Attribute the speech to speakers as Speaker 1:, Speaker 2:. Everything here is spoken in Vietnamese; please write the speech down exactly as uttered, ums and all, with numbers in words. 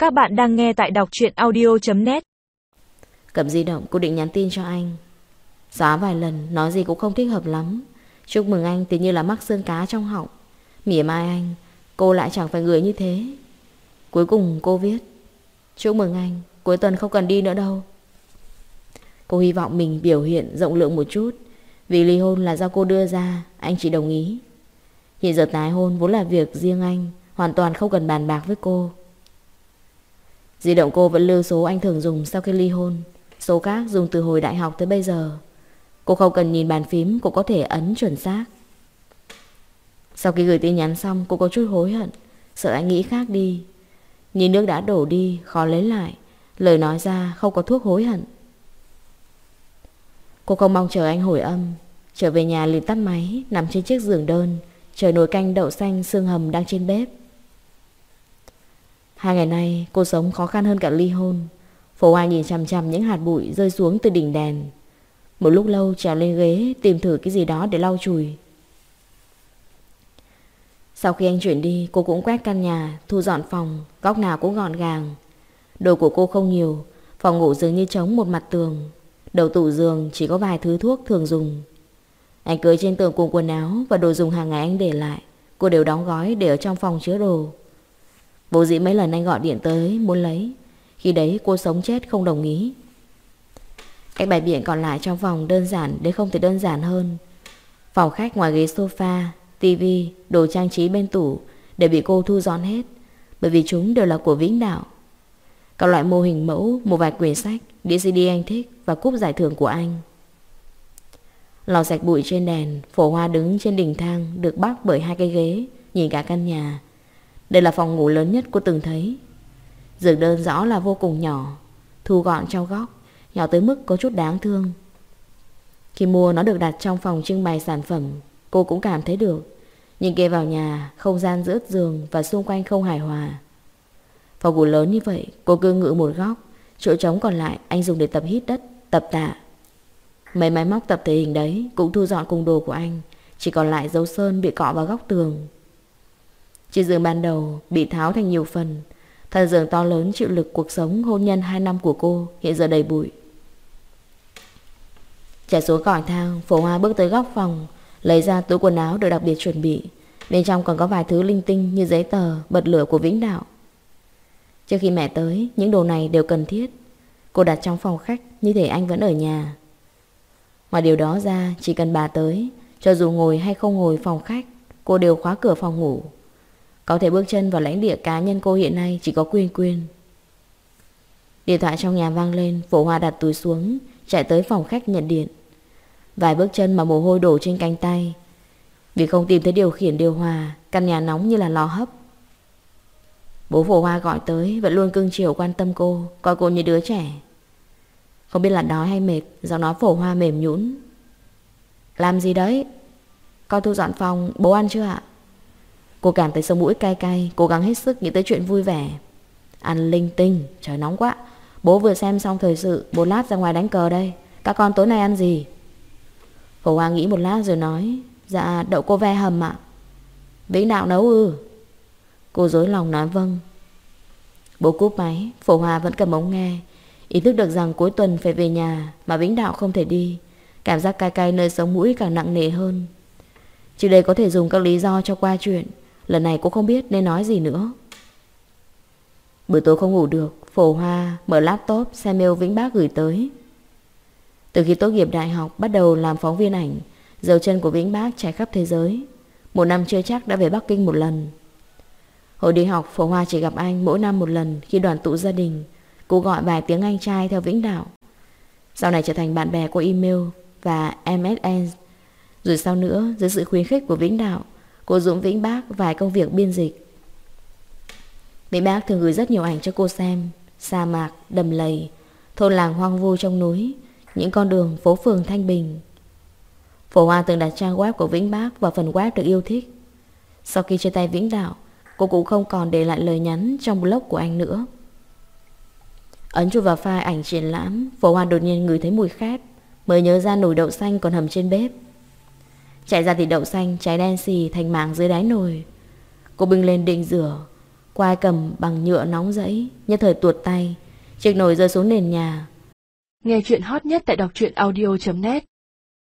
Speaker 1: Các bạn đang nghe tại đọc truyện audio chấm net.
Speaker 2: Cầm di động cô định nhắn tin cho anh. Xóa vài lần, nói gì cũng không thích hợp lắm. Chúc mừng anh thì như là mắc xương cá trong họng. Mỉa mai anh, cô lại chẳng phải người như thế. Cuối cùng cô viết: chúc mừng anh, cuối tuần không cần đi nữa đâu. Cô hy vọng mình biểu hiện rộng lượng một chút. Vì ly hôn là do cô đưa ra, anh chỉ đồng ý. Hiện giờ tái hôn vốn là việc riêng anh, hoàn toàn không cần bàn bạc với cô. Di động cô vẫn lưu số anh thường dùng sau khi ly hôn. Số khác dùng từ hồi đại học tới bây giờ. Cô không cần nhìn bàn phím cũng có thể ấn chuẩn xác. Sau khi gửi tin nhắn xong, cô có chút hối hận, sợ anh nghĩ khác đi. Nhìn nước đã đổ đi, khó lấy lại. Lời nói ra không có thuốc hối hận. Cô không mong chờ anh hồi âm. Trở về nhà liền tắt máy, nằm trên chiếc giường đơn, chờ nồi canh đậu xanh xương hầm đang trên bếp. Hai ngày nay cô sống khó khăn hơn cả ly hôn. Phố Hoa nhìn chằm chằm những hạt bụi rơi xuống từ đỉnh đèn. Một lúc lâu trèo lên ghế tìm thử cái gì đó để lau chùi. Sau khi anh chuyển đi, cô cũng quét căn nhà, thu dọn phòng, góc nào cũng gọn gàng. Đồ của cô không nhiều, phòng ngủ dường như trống một mặt tường. Đầu tủ giường chỉ có vài thứ thuốc thường dùng. Anh cưới trên tường cùng quần áo và đồ dùng hàng ngày anh để lại, cô đều đóng gói để ở trong phòng chứa đồ. Vô dĩ mấy lần anh gọi điện tới muốn lấy, khi đấy cô sống chết không đồng ý. Cách bày biện còn lại trong phòng đơn giản đến không thể đơn giản hơn. Phòng khách ngoài ghế sofa, tivi, đồ trang trí bên tủ đều bị cô thu dọn hết, bởi vì chúng đều là của Vĩnh Đạo. Các loại mô hình mẫu, một vài quyển sách, đĩa xê đê anh thích và cúp giải thưởng của anh. Lau sạch bụi trên đèn, Phổ Hoa đứng trên đỉnh thang được bắc bởi hai cái ghế, nhìn cả căn nhà. Đây là phòng ngủ lớn nhất cô từng thấy. Giường đơn rõ là vô cùng nhỏ, thu gọn trong góc, nhỏ tới mức có chút đáng thương. Khi mua nó được đặt trong phòng trưng bày sản phẩm, cô cũng cảm thấy được. Nhưng kê vào nhà, không gian giữa giường và xung quanh không hài hòa. Phòng ngủ lớn như vậy, cô cư ngự một góc, chỗ trống còn lại anh dùng để tập hít đất, tập tạ. Mấy máy móc tập thể hình đấy cũng thu dọn cùng đồ của anh, chỉ còn lại dấu sơn bị cọ vào góc tường. Chiếc giường ban đầu bị tháo thành nhiều phần. Thân giường to lớn chịu lực cuộc sống hôn nhân hai năm của cô hiện giờ đầy bụi. Chạy xuống cỏi thang, Phổ Hoa bước tới góc phòng, lấy ra túi quần áo được đặc biệt chuẩn bị. Bên trong còn có vài thứ linh tinh như giấy tờ, bật lửa của Vĩnh Đạo. Trước khi mẹ tới, những đồ này đều cần thiết. Cô đặt trong phòng khách như thể anh vẫn ở nhà. Ngoài điều đó ra, chỉ cần bà tới, cho dù ngồi hay không ngồi phòng khách, cô đều khóa cửa phòng ngủ. Có thể bước chân vào lãnh địa cá nhân cô hiện nay chỉ có Quyên Quyên. Điện thoại trong nhà vang lên, Phổ Hoa đặt túi xuống, chạy tới phòng khách nhận điện. Vài bước chân mà mồ hôi đổ trên cánh tay. Vì không tìm thấy điều khiển điều hòa, căn nhà nóng như là lò hấp. Bố Phổ Hoa gọi tới, vẫn luôn cưng chiều quan tâm cô, coi cô như đứa trẻ. Không biết là đói hay mệt, giọng nói Phổ Hoa mềm nhũn. Làm gì đấy? Con thu dọn phòng, bố ăn chưa ạ? Cô cảm thấy sống mũi cay cay, cố gắng hết sức nghĩ tới chuyện vui vẻ. Ăn linh tinh, trời nóng quá. Bố vừa xem xong thời sự, một lát ra ngoài đánh cờ đây. Các con tối nay ăn gì? Phổ Hoa nghĩ một lát rồi nói: dạ đậu cô ve hầm ạ. Vĩnh Đạo nấu ư? Cô dối lòng nói vâng. Bố cúp máy, Phổ Hoa vẫn cầm ống nghe. Ý thức được rằng cuối tuần phải về nhà mà Vĩnh Đạo không thể đi. Cảm giác cay cay nơi sống mũi càng nặng nề hơn. Trước đây có thể dùng các lý do cho qua chuyện, lần này cũng không biết nên nói gì nữa. Buổi tối không ngủ được, Phổ Hoa mở laptop xem mail Vĩnh Bác gửi tới. Từ khi tốt nghiệp đại học bắt đầu làm phóng viên ảnh, dấu chân của Vĩnh Bác trải khắp thế giới. Một năm chưa chắc đã về Bắc Kinh một lần. Hồi đi học, Phổ Hoa chỉ gặp anh mỗi năm một lần khi đoàn tụ gia đình. Cô gọi vài tiếng anh trai theo Vĩnh Đạo. Sau này trở thành bạn bè qua email và em ét en. Rồi sau nữa, dưới sự khuyến khích của Vĩnh Đạo, cô dũng Vĩnh Bác vài công việc biên dịch. Vĩnh Bác thường gửi rất nhiều ảnh cho cô xem. Sa mạc, đầm lầy, thôn làng hoang vu trong núi, những con đường phố phường thanh bình. Phổ Hoa từng đặt trang web của Vĩnh Bác vào phần web được yêu thích. Sau khi chia tay Vĩnh Đạo, cô cũng không còn để lại lời nhắn trong blog của anh nữa. Ấn chụp vào file ảnh triển lãm, Phổ Hoa đột nhiên ngửi thấy mùi khét, mới nhớ ra nồi đậu xanh còn hầm trên bếp. Chạy ra thì đậu xanh cháy đen xì thành mảng dưới đáy nồi. Cô bưng lên định rửa, Quai cầm bằng nhựa nóng rẫy, nhất thời tuột tay, chiếc nồi rơi xuống nền nhà.
Speaker 1: Nghe chuyện hot nhất tại đọc truyện audio chấm net.